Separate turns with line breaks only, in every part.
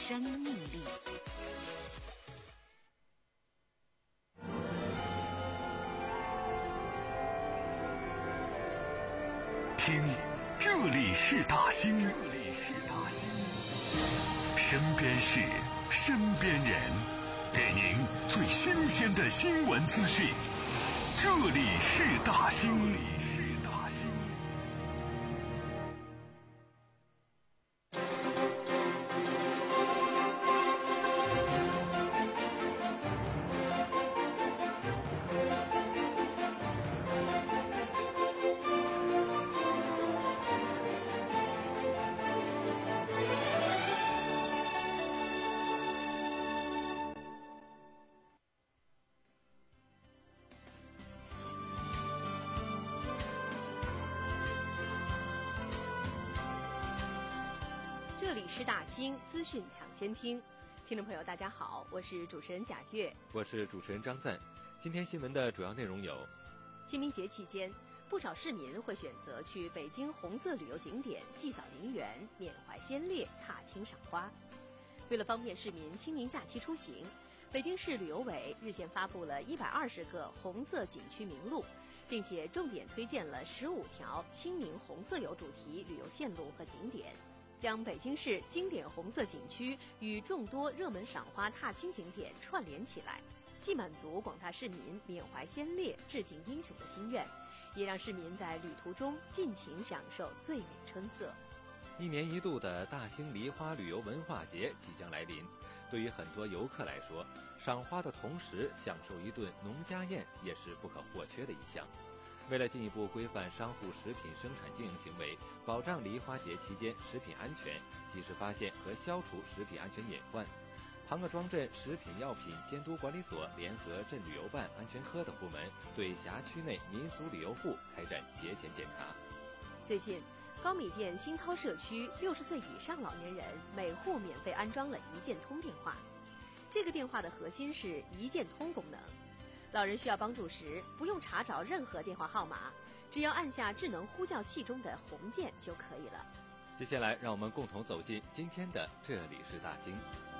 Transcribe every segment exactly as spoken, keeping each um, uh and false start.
生命力。
听，这里是大兴，这里是大兴，身边事，身边人，给您最新鲜的新闻资讯。这里是大兴，这里是大兴。
这里是大兴资讯抢先听，听众朋友大家好，我是主持人贾月，
我是主持人张赞。今天新闻的主要内容有：
清明节期间，不少市民会选择去北京红色旅游景点祭扫陵园、缅怀先烈、踏青赏花。为了方便市民清明假期出行，北京市旅游委日前发布了一百二十个红色景区名录，并且重点推荐了十五条清明红色游主题旅游线路和景点，将北京市经典红色景区与众多热门赏花踏青景点串联起来，既满足广大市民缅怀先烈、致敬英雄的心愿，也让市民在旅途中尽情享受最美春色。
一年一度的大兴梨花旅游文化节即将来临，对于很多游客来说，赏花的同时享受一顿农家宴也是不可或缺的一项。为了进一步规范商户食品生产经营行为，保障梨花节期间食品安全，及时发现和消除食品安全隐患，庞各庄镇食品药品监督管理所联合镇旅游办、安全科等部门，对辖区内民俗旅游户开展节前检查。
最近，高米店新涛社区六十岁以上老年人每户免费安装了一键通电话。这个电话的核心是一键通功能，老人需要帮助时，不用查找任何电话号码，只要按下智能呼叫器中的红键就可以了。
接下来，让我们共同走进今天的这里是大兴。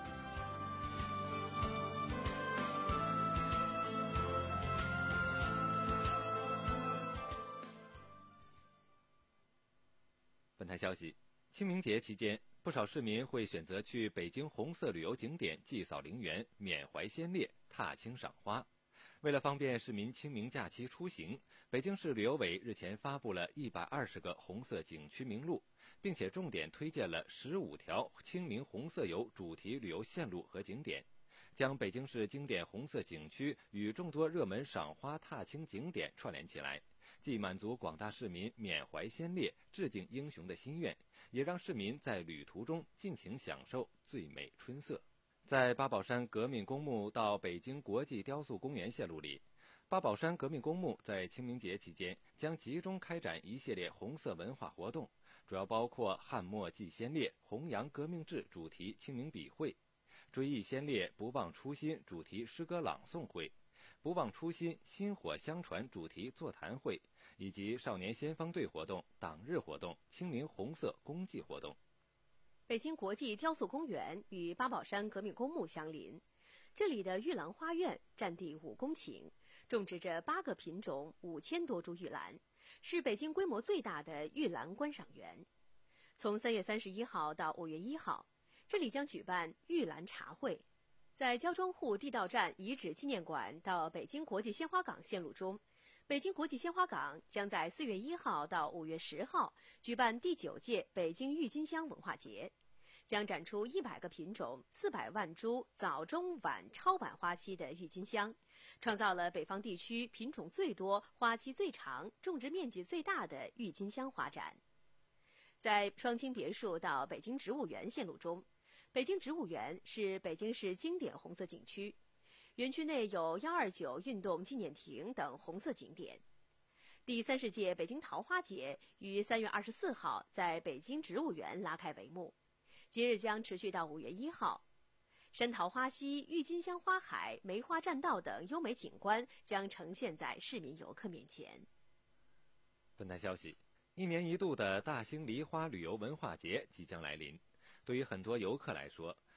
本台消息，清明节期间，不少市民会选择去北京红色旅游景点祭扫陵园、缅怀先烈、踏青赏花。为了方便市民清明假期出行，北京市旅游委日前发布了一百二十个红色景区名录，并且重点推荐了十五条清明红色游主题旅游线路和景点，将北京市经典红色景区与众多热门赏花踏青景点串联起来，既满足广大市民缅怀先烈、致敬英雄的心愿，也让市民在旅途中尽情享受最美春色。在八宝山革命公墓到北京国际雕塑公园线路里，八宝山革命公墓在清明节期间将集中开展一系列红色文化活动，主要包括汉墨祭先烈、弘扬革命志主题清明笔会、追忆先烈、不忘初心主题诗歌朗诵会、不忘初心薪火相传主题座谈会，以及少年先锋队活动、党日活动、清明红色公祭活动。
北京国际雕塑公园与八宝山革命公墓相邻，这里的玉兰花苑占地五公顷，种植着八个品种、五千多株玉兰，是北京规模最大的玉兰观赏园。从三月三十一号到五月一号，这里将举办玉兰茶会。在焦庄户地道站遗址纪念馆到北京国际鲜花港线路中，北京国际鲜花港将在四月一号到五月十号举办第九届北京郁金香文化节，将展出一百个品种、四百万株早中晚超晚花期的郁金香，创造了北方地区品种最多、花期最长、种植面积最大的郁金香花展。在双清别墅到北京植物园线路中，北京植物园是北京市经典红色景区，园区内有一二九运动纪念亭等红色景点。第三十届北京桃花节于三月二十四号在北京植物园拉开帷幕，节日将持续到五月一号。山桃花溪、郁金香花海、梅花栈道等优美景观将呈现在市民游客面前。
本台消息，一年一度的大兴梨花旅游文化节即将来临，对于很多游客来说，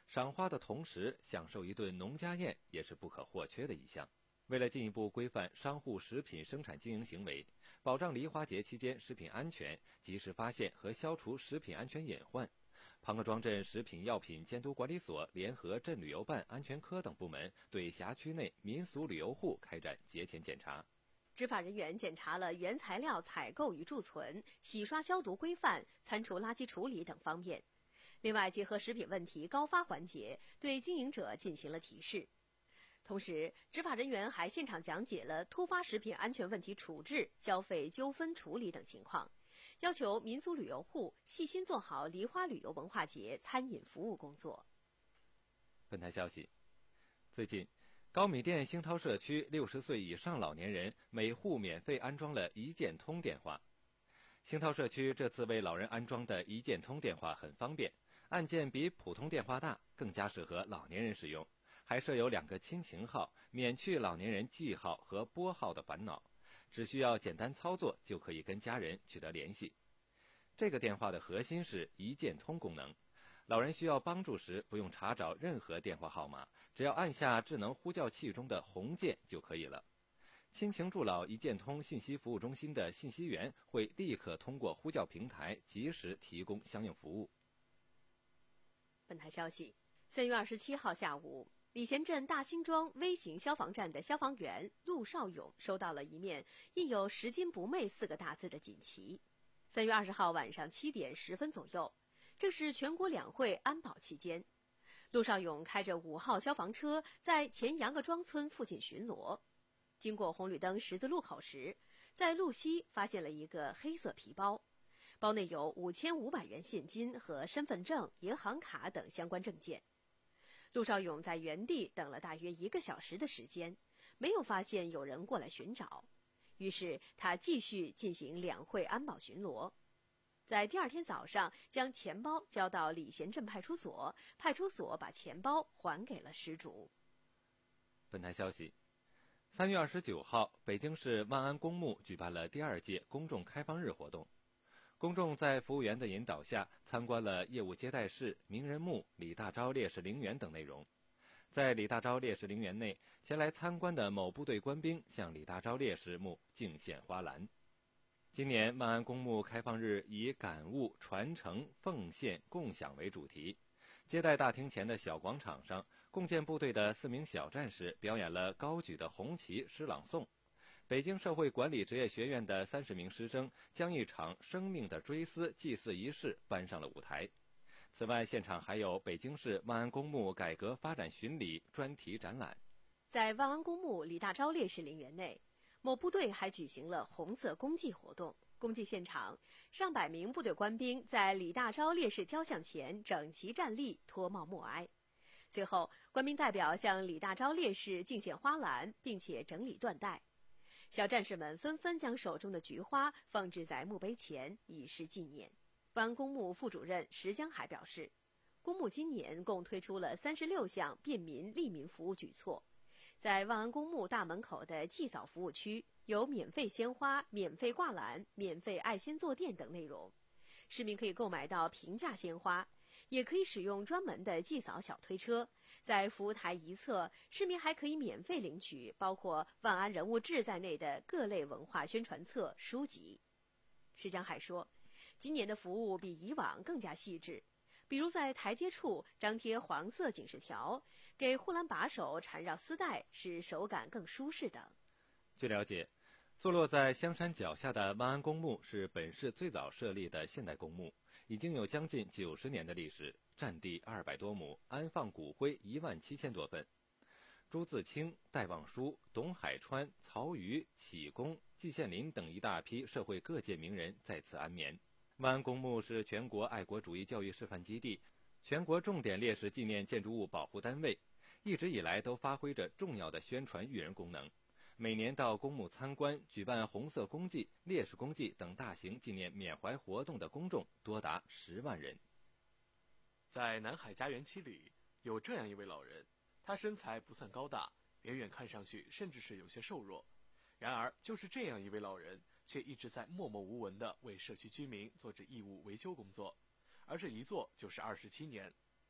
赏花的同时享受一顿农家宴也是不可或缺的一项。为了进一步规范商户食品生产经营行为，保障梨花节期间食品安全，及时发现和消除食品安全隐患，庞各庄镇食品药品监督管理所联合镇旅游办安全科等部门对辖区内民俗旅游户开展节前检查。
执法人员检查了原材料采购与贮存、洗刷消毒规范、餐厨垃圾处理等方面。另外，结合食品问题高发环节，对经营者进行了提示。同时，执法人员还现场讲解了突发食品安全问题处置、消费纠纷处理等情况，要求民俗旅游户细心做好梨花旅游文化节餐饮服务工作。
本台消息，最近，高米店兴涛社区六十岁以上老年人每户免费安装了一键通电话。兴涛社区这次为老人安装的一键通电话很方便，按键比普通电话大，更加适合老年人使用。还设有两个亲情号，免去老年人记号和拨号的烦恼，只需要简单操作就可以跟家人取得联系。这个电话的核心是一键通功能，老人需要帮助时不用查找任何电话号码，只要按下智能呼叫器中的红键就可以了。亲情助老一键通信息服务中心的信息员会立刻通过呼叫平台及时提供相应服务。
本台消息，三月二十七号下午，礼贤镇大辛庄微型消防站的消防员陆少勇收到了一面印有“拾金不昧”四个大字的锦旗。三月二十号晚上七点十分左右，正是全国两会安保期间，陆少勇开着五号消防车在前杨各庄村附近巡逻，经过红绿灯十字路口时，在路西发现了一个黑色皮包，包内有五千五百元现金和身份证、银行卡等相关证件。陆少勇在原地等了大约一个小时的时间，没有发现有人过来寻找，于是他继续进行两会安保巡逻。在第二天早上，将钱包交到礼贤镇派出所，派出所把钱包还给了失主。
本台消息，三月二十九号，北京市万安公墓举办了第二届公众开放日活动。公众在服务员的引导下参观了业务接待室、名人墓、李大钊烈士陵园等内容。在李大钊烈士陵园内，前来参观的某部队官兵向李大钊烈士墓敬献花篮。今年万安公墓开放日以感悟、传承、奉献、共享为主题。接待大厅前的小广场上，共建部队的四名小战士表演了高举的红旗诗朗诵。北京社会管理职业学院的三十名师生将一场生命的追思祭祀仪式搬上了舞台。此外，现场还有北京市万安公墓改革发展巡礼专题展览。
在万安公墓李大钊烈士陵园内，某部队还举行了红色公祭活动。公祭现场，上百名部队官兵在李大钊烈士雕像前整齐站立，脱帽默哀。随后，官兵代表向李大钊烈士敬献花篮，并且整理缎带。小战士们纷纷将手中的菊花放置在墓碑前，以示纪念。万安公墓副主任石江海表示，公墓今年共推出了三十六项便民利民服务举措。在万安公墓大门口的祭扫服务区，有免费鲜花、免费挂篮、免费爱心坐垫等内容。市民可以购买到平价鲜花，也可以使用专门的祭扫小推车。在服务台一侧，市民还可以免费领取包括万安人物志在内的各类文化宣传册、书籍。石江海说，今年的服务比以往更加细致，比如在台阶处张贴黄色警示条，给护栏把手缠绕丝带，使手感更舒适等。
据了解，坐落在香山脚下的万安公墓是本市最早设立的现代公墓，已经有将近九十年的历史，占地二百多亩，安放骨灰一万七千多份。朱自清、戴望舒、董海川、曹禺、启功、季羡林等一大批社会各界名人在此安眠。万安公墓是全国爱国主义教育示范基地、全国重点烈士纪念建筑物保护单位，一直以来都发挥着重要的宣传育人功能。每年到公墓参观、举办红色公祭、烈士公祭等大型纪念缅怀活动的公众多达十万人。
在南海家园七里，有这样一位老人，他身材不算高大，远远看上去甚至是有些瘦弱。然而，就是这样一位老人，却一直在默默无闻地为社区居民做着义务维修工作，而这一做就是二十七年。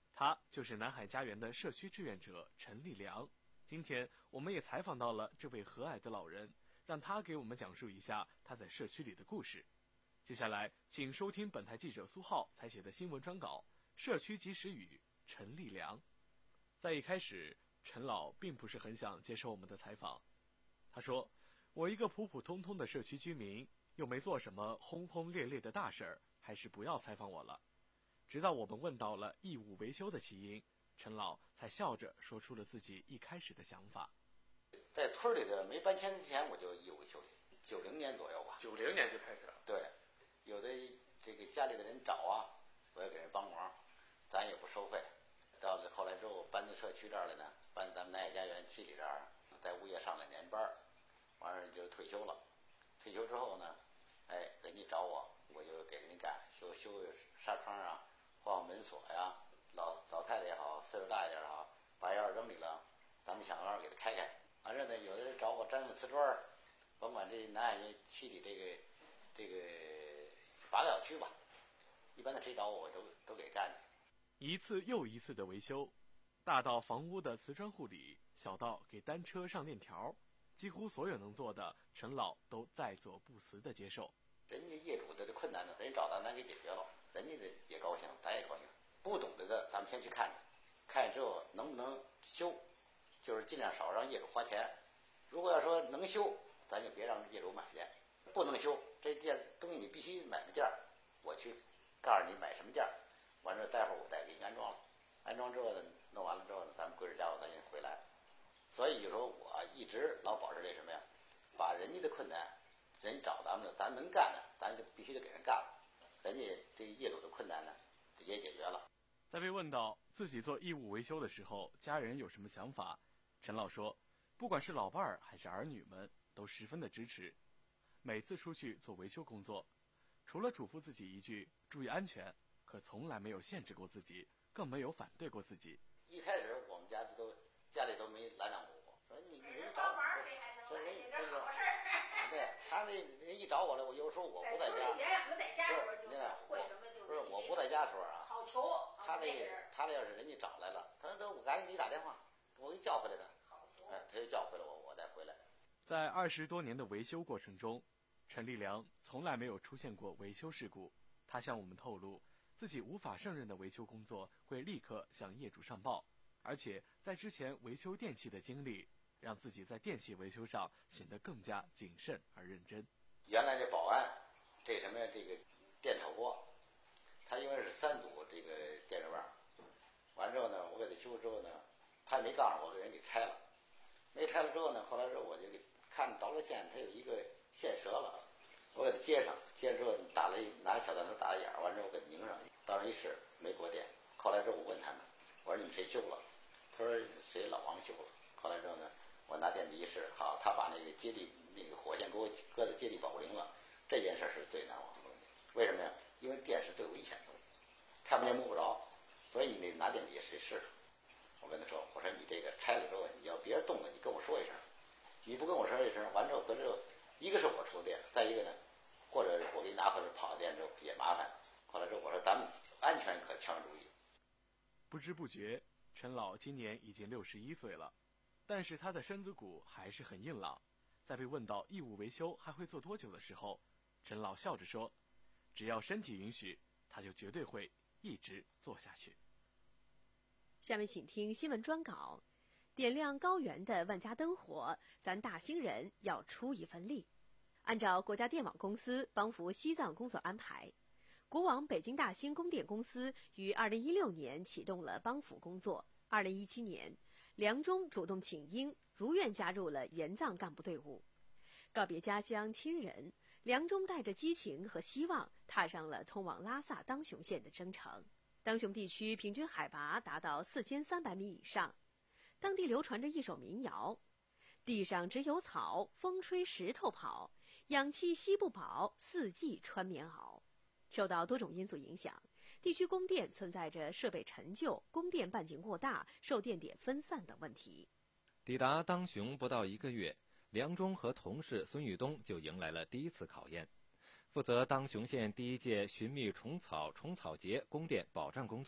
他就是南海家园的社区志愿者陈立良。今天我们也采访到了这位和蔼的老人，让他给我们讲述一下他在社区里的故事。接下来请收听本台记者苏浩采写的新闻专稿《社区及时雨》，陈立良。在一开始，陈老并不是很想接受我们的采访。他说，我一个普普通通的社区居民，又没做什么轰轰烈烈的大事儿，还是不要采访我了。直到我们问到了义务维修的起因，陈老才笑着说出了自己一开始的想法。
在村里的没搬迁之前，我就义务维修，九零年左右吧。
九零年就开始了。
对，有的这个家里的人找啊，我也给人帮忙，咱也不收费。到了后来之后搬到社区这儿来呢，搬咱们南海家园七里这儿，在物业上了年班，完事就退休了。退休之后呢，哎，人家找我，我就给人家干，修修纱窗啊，换换门锁呀。老老太太也好，岁数大一点也好，把钥匙扔里了，咱们想办法给他开开。完事呢，有的人找我粘个瓷砖，甭管这南海七里这个这个八个小区吧，一般的谁找我，我都都给干。
一次又一次的维修，大到房屋的瓷砖护理，小到给单车上链条，几乎所有能做的，陈老都在所不辞的接受。
人家业主的这困难呢，人家找咱，咱给解决了，人家的也高兴，咱也高兴。不懂得的，咱们先去看着，看见之后能不能修，就是尽量少让业主花钱。如果要说能修，咱就别让业主买去；不能修，这件东西你必须买的件儿，我去告诉你买什么件儿，完了待会儿我再给你安装了。安装之后呢，弄完了之后呢，咱们归置家伙咱就回来。所以就说我一直老保持这什么呀，把人家的困难，人家找咱们了，咱能干的，咱就必须得给人干了。人家这业主的困难呢，也解决了。
在被问到自己做义务维修的时候，家人有什么想法，陈老说，不管是老伴儿还是儿女们，都十分的支持。每次出去做维修工作，除了嘱咐自己一句注意安全，可从来没有限制过自己，更没有反对过自己。
一开始我们家都家里都没拦挡我，说你人找我，说人这个，对他这人一找我来，我有时候我不在家，不是，不是我不在家的时候啊，好求，他这他这要是人家找来了，他说都我赶紧给你打电话，我给你叫回来的，哎，他就叫回来我，我再回来。
在二十多年的维修过程中，陈立良从来没有出现过维修事故。他向我们透露，自己无法胜任的维修工作会立刻向业主上报，而且在之前维修电器的经历，让自己在电器维修上显得更加谨慎而认真。
原来这保安，这什么呀？这个电炒锅，他因为是三堵这个电热棒，完之后呢，我给他修之后呢，他也没告诉我，给人给拆了。没拆了之后呢，后来之后我就给看导热线，它有一个线折了，我给它接上，接上之后打了一拿小弹头打了眼儿，完之后我给它拧上，到那一试没过电。后来之后我问他们，我说你们谁修了？他说谁老王修了。后来之后呢，我拿电笔一试，好，他把那个接地那个火线给我搁在接地保护铃了。这件事是最难忘的东西。为什么呀？因为电是最危险的东西，看不见摸不着，所以你得拿电笔试试。我跟他说，我说你这个拆了之后，你要别人动了，你跟我说一声。你不跟我说一声，完之后，可是一个是我出电，再一个呢，或者我给你拿回来跑电之后也麻烦。后来之后我说咱们安全可强注意。
不知不觉，陈老今年已经六十一岁了，但是他的身子骨还是很硬朗。在被问到义务维修还会做多久的时候，陈老笑着说，只要身体允许，他就绝对会一直做下去。
下面请听新闻专稿，点亮高原的万家灯火，咱大兴人要出一份力。按照国家电网公司帮扶西藏工作安排，国网北京大兴供电公司于二零一六年启动了帮扶工作。二零一七年，梁中主动请缨，如愿加入了援藏干部队伍。告别家乡亲人，梁中带着激情和希望，踏上了通往拉萨当雄县的征程。当雄地区平均海拔达到四千三百米以上，当地流传着一首民谣：地上只有草，风吹石头跑，氧气吸不饱，四季穿棉袄。受到多种因素影响，地区供电存在着设备陈旧、供电半径过大、受电点分散等问题。
抵达当雄不到一个月，梁中和同事孙玉东就迎来了第一次考验。负责当雄县第一届寻觅虫草虫草节供电保障工作，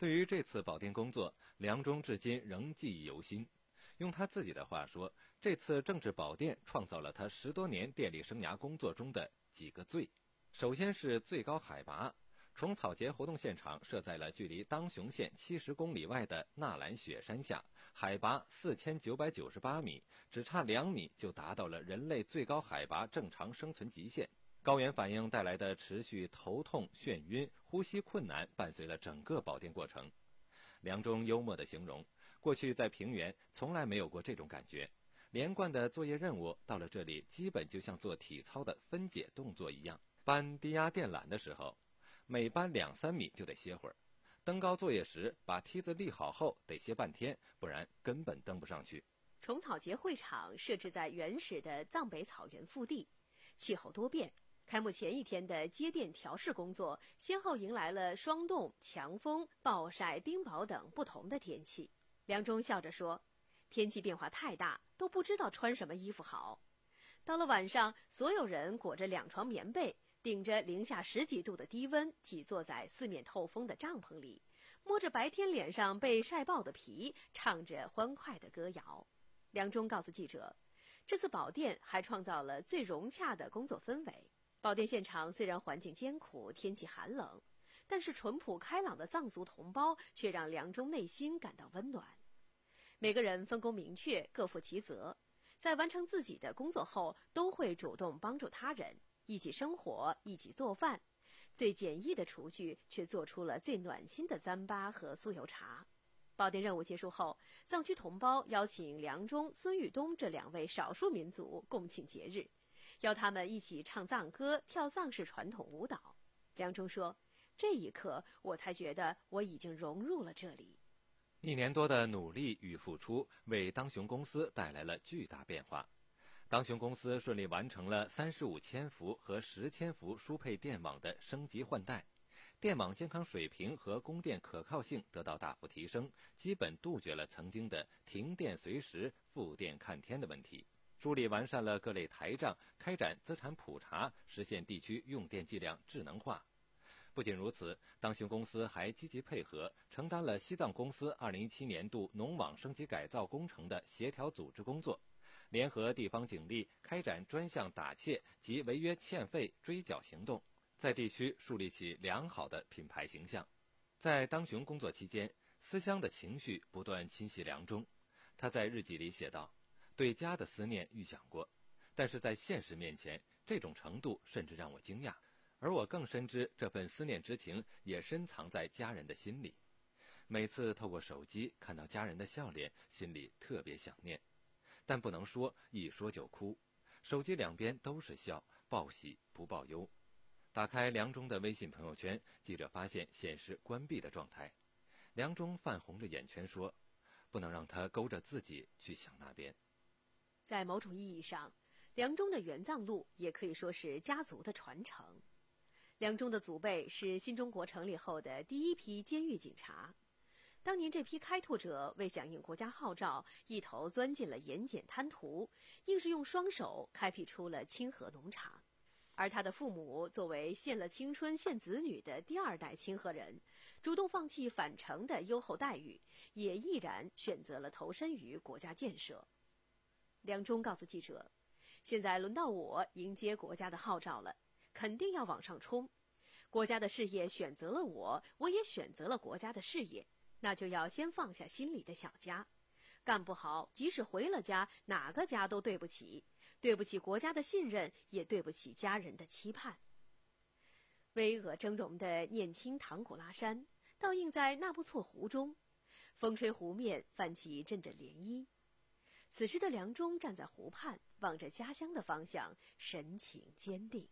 对于这次保电工作，梁中至今仍记忆犹新。用他自己的话说，这次政治保电创造了他十多年电力生涯工作中的几个最。首先是最高海拔，虫草节活动现场设在了距离当雄县七十公里外的纳兰雪山下，海拔四千九百九十八米，只差两米就达到了人类最高海拔正常生存极限。高原反应带来的持续头痛、眩晕、呼吸困难伴随了整个保电过程。梁中幽默地形容，过去在平原从来没有过这种感觉，连贯的作业任务到了这里基本就像做体操的分解动作一样。搬低压电缆的时候，每搬两三米就得歇会儿，登高作业时把梯子立好后得歇半天，不然根本登不上去。
虫草节会场设置在原始的藏北草原腹地，气候多变。开幕前一天的接电调试工作，先后迎来了霜冻、强风、暴晒、冰雹等不同的天气。梁中笑着说，天气变化太大，都不知道穿什么衣服好。到了晚上，所有人裹着两床棉被，顶着零下十几度的低温，挤坐在四面透风的帐篷里，摸着白天脸上被晒爆的皮，唱着欢快的歌谣。梁中告诉记者，这次保电还创造了最融洽的工作氛围。保电现场虽然环境艰苦，天气寒冷，但是淳朴开朗的藏族同胞却让梁中内心感到温暖。每个人分工明确，各负其责，在完成自己的工作后，都会主动帮助他人，一起生活，一起做饭。最简易的厨具却做出了最暖心的糌粑和酥油茶。保电任务结束后，藏区同胞邀请梁中、孙玉东这两位少数民族共庆节日，邀他们一起唱藏歌、跳藏式传统舞蹈。梁中说，这一刻我才觉得我已经融入了这里。
一年多的努力与付出为当雄公司带来了巨大变化。当雄公司顺利完成了三十五千伏和十千伏输配电网的升级换代，电网健康水平和供电可靠性得到大幅提升，基本杜绝了曾经的停电随时、复电看天的问题。梳理完善了各类台账，开展资产普查，实现地区用电计量智能化。不仅如此，当雄公司还积极配合，承担了西藏公司二零一七年度农网升级改造工程的协调组织工作，联合地方警力开展专项打窃及违约欠费追缴行动，在地区树立起良好的品牌形象。在当雄工作期间，思乡的情绪不断侵袭梁中。他在日记里写道，对家的思念预想过，但是在现实面前，这种程度甚至让我惊讶，而我更深知这份思念之情也深藏在家人的心里。每次透过手机看到家人的笑脸，心里特别想念，但不能说，一说就哭。手机两边都是笑，报喜不报忧。打开梁中的微信朋友圈，记者发现显示关闭的状态。梁中泛红着眼圈说，不能让他勾着自己去想那边。
在某种意义上，梁中的援藏路也可以说是家族的传承。梁中的祖辈是新中国成立后的第一批监狱警察，当年这批开拓者为响应国家号召，一头钻进了盐碱滩涂，硬是用双手开辟出了清河农场。而他的父母作为献了青春献子女的第二代清河人，主动放弃返城的优厚待遇，也毅然选择了投身于国家建设。梁中告诉记者，现在轮到我迎接国家的号召了，肯定要往上冲。国家的事业选择了我，我也选择了国家的事业，那就要先放下心里的小家。干不好，即使回了家，哪个家都对不起，对不起国家的信任，也对不起家人的期盼。巍峨峥嵘的念青唐古拉山倒映在纳木错湖中，风吹湖面泛起阵阵涟漪。此时的梁中站在湖畔，望着家乡的方向，神情坚定。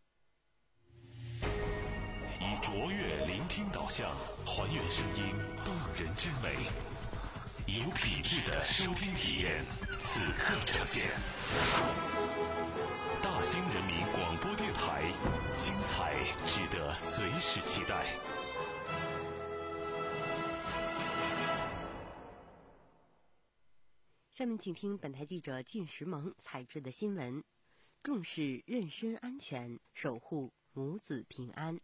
以卓越聆听导向，还原声音动人之美，以有品质的收听体验，此刻呈现。大兴人民广播电台，精彩值得随时期待。
下面请听本台记者靳石萌采制的新闻：重视妊娠安全，守护母子平安。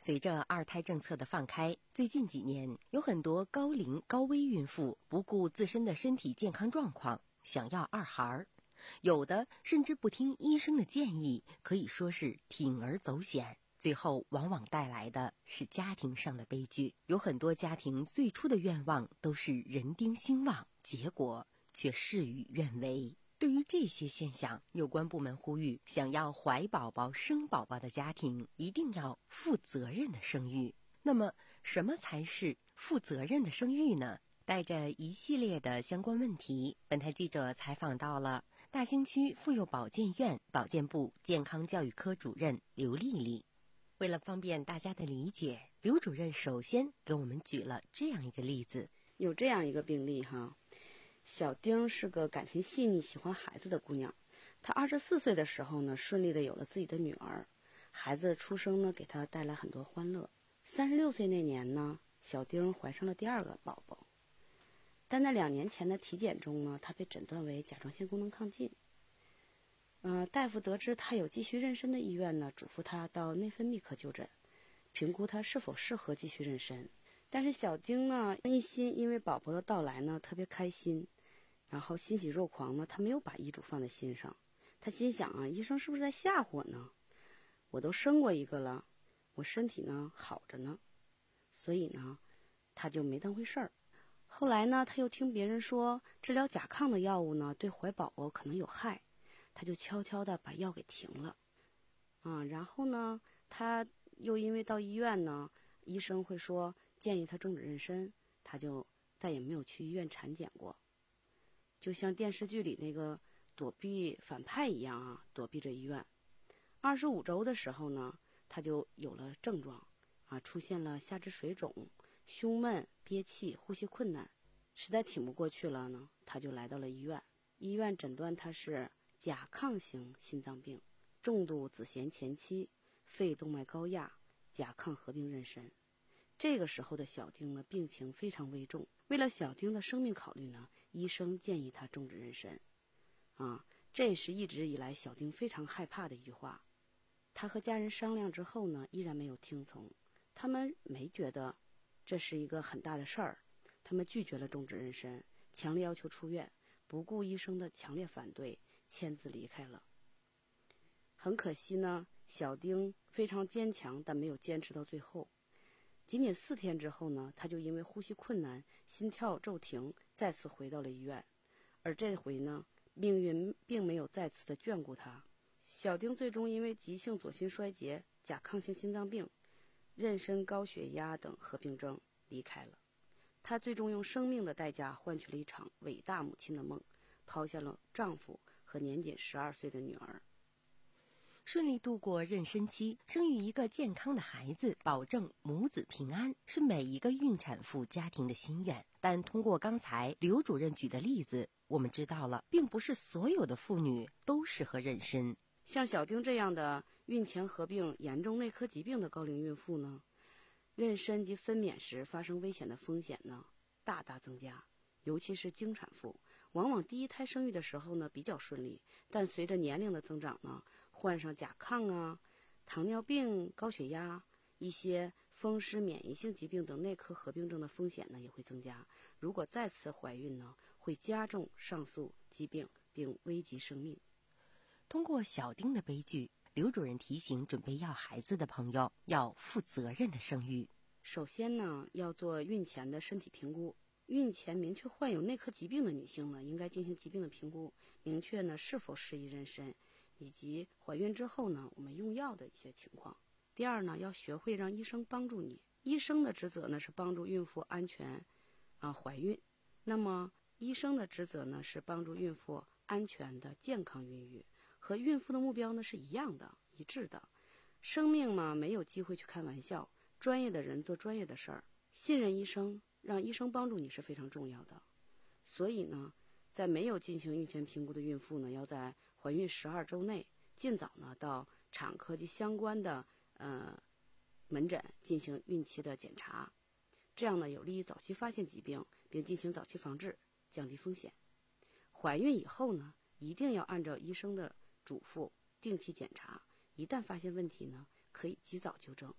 随着二胎政策的放开，最近几年有很多高龄高危孕妇不顾自身的身体健康状况，想要二孩儿，有的甚至不听医生的建议，可以说是铤而走险，最后往往带来的是家庭上的悲剧。有很多家庭最初的愿望都是人丁兴旺，结果却事与愿违。对于这些现象，有关部门呼吁，想要怀宝宝生宝宝的家庭一定要负责任的生育。那么什么才是负责任的生育呢？带着一系列的相关问题，本台记者采访到了大兴区妇幼保健院保健部健康教育科主任刘丽丽。为了方便大家的理解，刘主任首先给我们举了这样一个例子。
有这样一个病例哈，小丁是个感情细腻、喜欢孩子的姑娘。她二十四岁的时候呢，顺利的有了自己的女儿，孩子的出生呢，给她带来很多欢乐。三十六岁那年呢，小丁怀上了第二个宝宝，但在两年前的体检中呢，她被诊断为甲状腺功能亢进。呃，大夫得知她有继续妊娠的意愿呢，嘱咐她到内分泌科就诊，评估她是否适合继续妊娠。但是小丁呢，一心因为宝宝的到来呢特别开心，然后欣喜若狂呢，他没有把医嘱放在心上。他心想啊，医生是不是在吓唬我呢？我都生过一个了，我身体呢好着呢，所以呢，他就没当回事儿。后来呢，他又听别人说治疗甲亢的药物呢对怀宝宝可能有害，他就悄悄地把药给停了。啊，然后呢，他又因为到医院呢，医生会说建议他终止妊娠，他就再也没有去医院产检过，就像电视剧里那个躲避反派一样啊，躲避着医院。二十五周的时候呢，他就有了症状啊，出现了下肢水肿、胸闷、憋气、呼吸困难，实在挺不过去了呢，他就来到了医院。医院诊断他是甲亢型心脏病，重度子痫前期，肺动脉高压，甲亢合并妊娠。这个时候的小丁呢，病情非常危重。为了小丁的生命考虑呢，医生建议他终止妊娠。啊，这是一直以来小丁非常害怕的一句话。他和家人商量之后呢，依然没有听从。他们没觉得这是一个很大的事儿，他们拒绝了终止妊娠，强烈要求出院，不顾医生的强烈反对，签字离开了。很可惜呢，小丁非常坚强，但没有坚持到最后。仅仅四天之后呢，他就因为呼吸困难、心跳骤停，再次回到了医院。而这回呢，命运并没有再次的眷顾他。小丁最终因为急性左心衰竭、甲亢性心脏病、妊娠高血压等合并症离开了。她最终用生命的代价换取了一场伟大母亲的梦，抛下了丈夫和年仅十二岁的女儿。
顺利度过妊娠期，生育一个健康的孩子，保证母子平安，是每一个孕产妇家庭的心愿。但通过刚才刘主任举的例子，我们知道了，并不是所有的妇女都适合妊娠。
像小丁这样的孕前合并严重内科疾病的高龄孕妇呢，妊娠及分娩时发生危险的风险呢大大增加。尤其是经产妇，往往第一胎生育的时候呢比较顺利，但随着年龄的增长呢，患上甲亢啊、糖尿病、高血压、一些风湿免疫性疾病等内科合并症的风险呢也会增加。如果再次怀孕呢，会加重上述疾病并危及生命。
通过小丁的悲剧，刘主任提醒准备要孩子的朋友要负责任的生育。
首先呢，要做孕前的身体评估。孕前明确患有内科疾病的女性呢，应该进行疾病的评估，明确呢是否适宜妊娠，以及怀孕之后呢我们用药的一些情况。第二呢，要学会让医生帮助你。医生的职责呢是帮助孕妇安全啊怀孕，那么医生的职责呢是帮助孕妇安全的健康孕育，和孕妇的目标呢是一样的、一致的。生命嘛，没有机会去开玩笑，专业的人做专业的事儿，信任医生，让医生帮助你是非常重要的。所以呢，在没有进行孕前评估的孕妇呢，要在怀孕十二周内尽早呢到产科及相关的呃门诊进行孕期的检查，这样呢有利于早期发现疾病，并进行早期防治，降低风险。怀孕以后呢，一定要按照医生的嘱咐定期检查，一旦发现问题呢，可以及早纠正，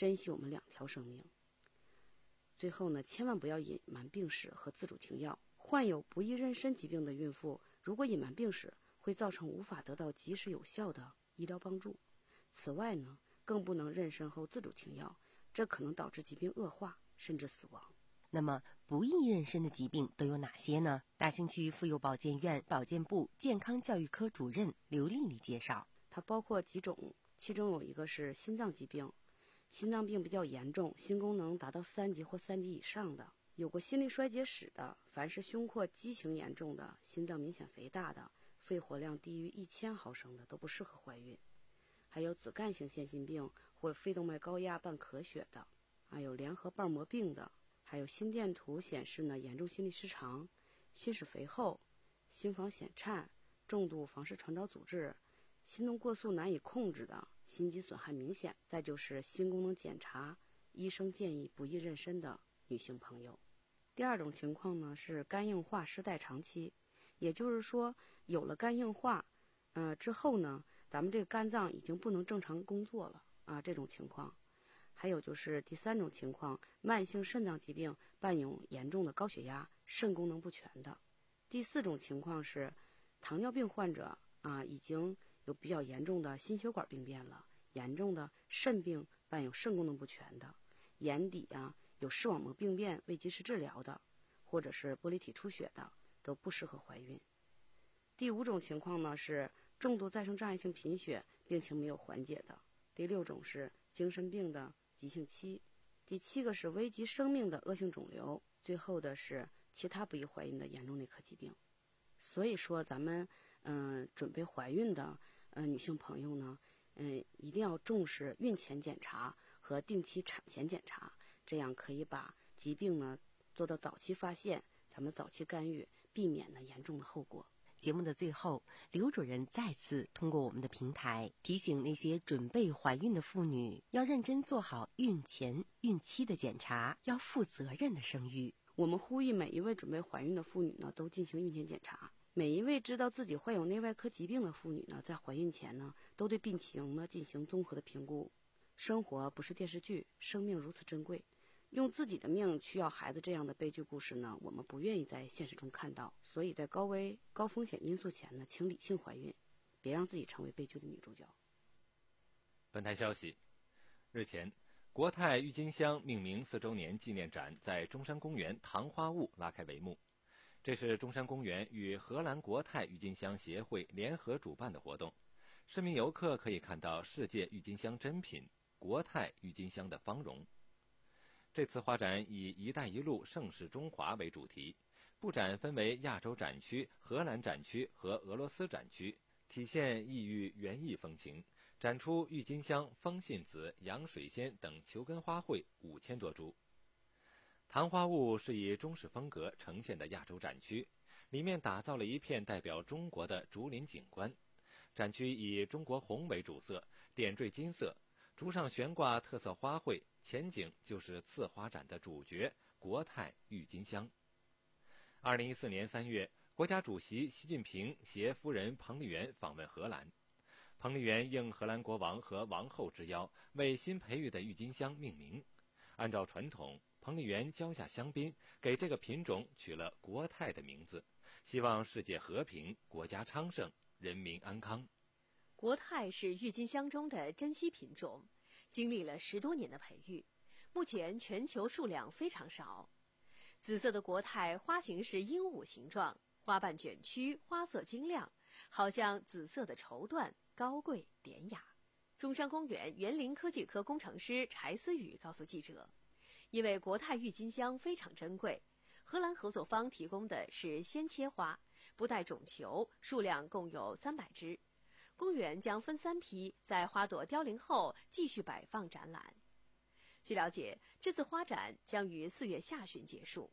珍惜我们两条生命。最后呢，千万不要隐瞒病史和自主停药。患有不易妊娠疾病的孕妇，如果隐瞒病史，会造成无法得到及时有效的医疗帮助。此外呢，更不能妊娠后自主停药，这可能导致疾病恶化，甚至死亡。
那么不易妊娠的疾病都有哪些呢？大兴区妇幼保健院保健部健康教育科主任刘丽丽介绍，
它包括几种，其中有一个是心脏疾病，心脏病比较严重，心功能达到三级或三级以上的，有过心力衰竭史的，凡是胸廓畸形严重的，心脏明显肥大的，肺活量低于一千毫升的都不适合怀孕。还有子干性腺心病或肺动脉高压伴咳血的，还有联合瓣膜病的，还有心电图显示呢严重心律失常、心室肥厚、心房癣颤、重度房室传导阻滞、心动过速难以控制的，心肌损害明显，再就是心功能检查医生建议不易妊娠的女性朋友。第二种情况呢是肝硬化失代偿期，也就是说有了肝硬化呃之后呢，咱们这个肝脏已经不能正常工作了啊，这种情况。还有就是第三种情况，慢性肾脏疾病伴有严重的高血压、肾功能不全的。第四种情况是糖尿病患者啊，已经有比较严重的心血管病变了，严重的肾病伴有肾功能不全的，眼底啊有视网膜病变未及时治疗的，或者是玻璃体出血的，都不适合怀孕。第五种情况呢是重度再生障碍性贫血，病情没有缓解的。第六种是精神病的急性期。第七个是危及生命的恶性肿瘤。最后的是其他不易怀孕的严重内科疾病。所以说咱们嗯、呃、准备怀孕的呃女性朋友呢，嗯、呃、一定要重视孕前检查和定期产前检查，这样可以把疾病呢做到早期发现，咱们早期干预，避免呢严重的后果。
节目的最后，刘主任再次通过我们的平台提醒那些准备怀孕的妇女，要认真做好孕前、孕期的检查，要负责任的生育。
我们呼吁每一位准备怀孕的妇女呢，都进行孕前检查。每一位知道自己患有内外科疾病的妇女呢，在怀孕前呢，都对病情呢进行综合的评估。生活不是电视剧，生命如此珍贵。用自己的命需要孩子这样的悲剧故事呢，我们不愿意在现实中看到。所以在高危高风险因素前呢，请理性怀孕，别让自己成为悲剧的女主角。
本台消息，日前，国泰郁金香命名四周年纪念展在中山公园糖花坞拉开帷幕。这是中山公园与荷兰国泰郁金香协会联合主办的活动，市民游客可以看到世界郁金香珍品国泰郁金香的芳容。这次花展以“一带一路盛世中华”为主题，布展分为亚洲展区、荷兰展区和俄罗斯展区，体现异域园艺风情，展出郁金香、风信子、洋水仙等球根花卉五千多株。糖花坞是以中式风格呈现的亚洲展区，里面打造了一片代表中国的竹林景观。展区以中国红为主色，点缀金色，竹上悬挂特色花卉，前景就是次花展的主角国泰郁金香。二零一四年三月，国家主席习近平携夫人彭丽媛访问荷兰。彭丽媛应荷兰国王和王后之邀，为新培育的郁金香命名。按照传统，彭丽媛浇下香槟，给这个品种取了国泰的名字，希望世界和平，国家昌盛，人民安康。
国泰是郁金香中的珍稀品种，经历了十多年的培育，目前全球数量非常少。紫色的国泰花型是鹦鹉形状，花瓣卷曲，花色晶亮，好像紫色的绸缎，高贵典雅。中山公园园林科技科工程师柴思雨告诉记者，因为国泰郁金香非常珍贵，荷兰合作方提供的是鲜切花，不带种球，数量共有三百枝。公园将分三批，在花朵凋零后继续摆放展览。据了解，这次花展将于四月下旬结束。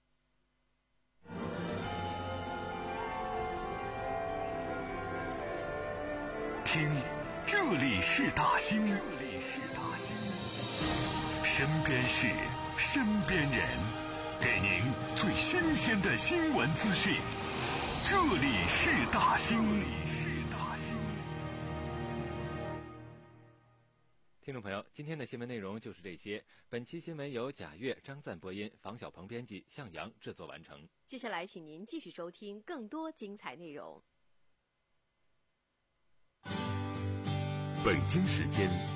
听，这里是大兴，这里是大兴，身边事，身边人，给您最新鲜的新闻资讯。这里是大兴。
听众朋友，今天的新闻内容就是这些。本期新闻由贾月、张赞播音，房小鹏编辑，向阳制作完成。
接下来，请您继续收听更多精彩内容。
北京时间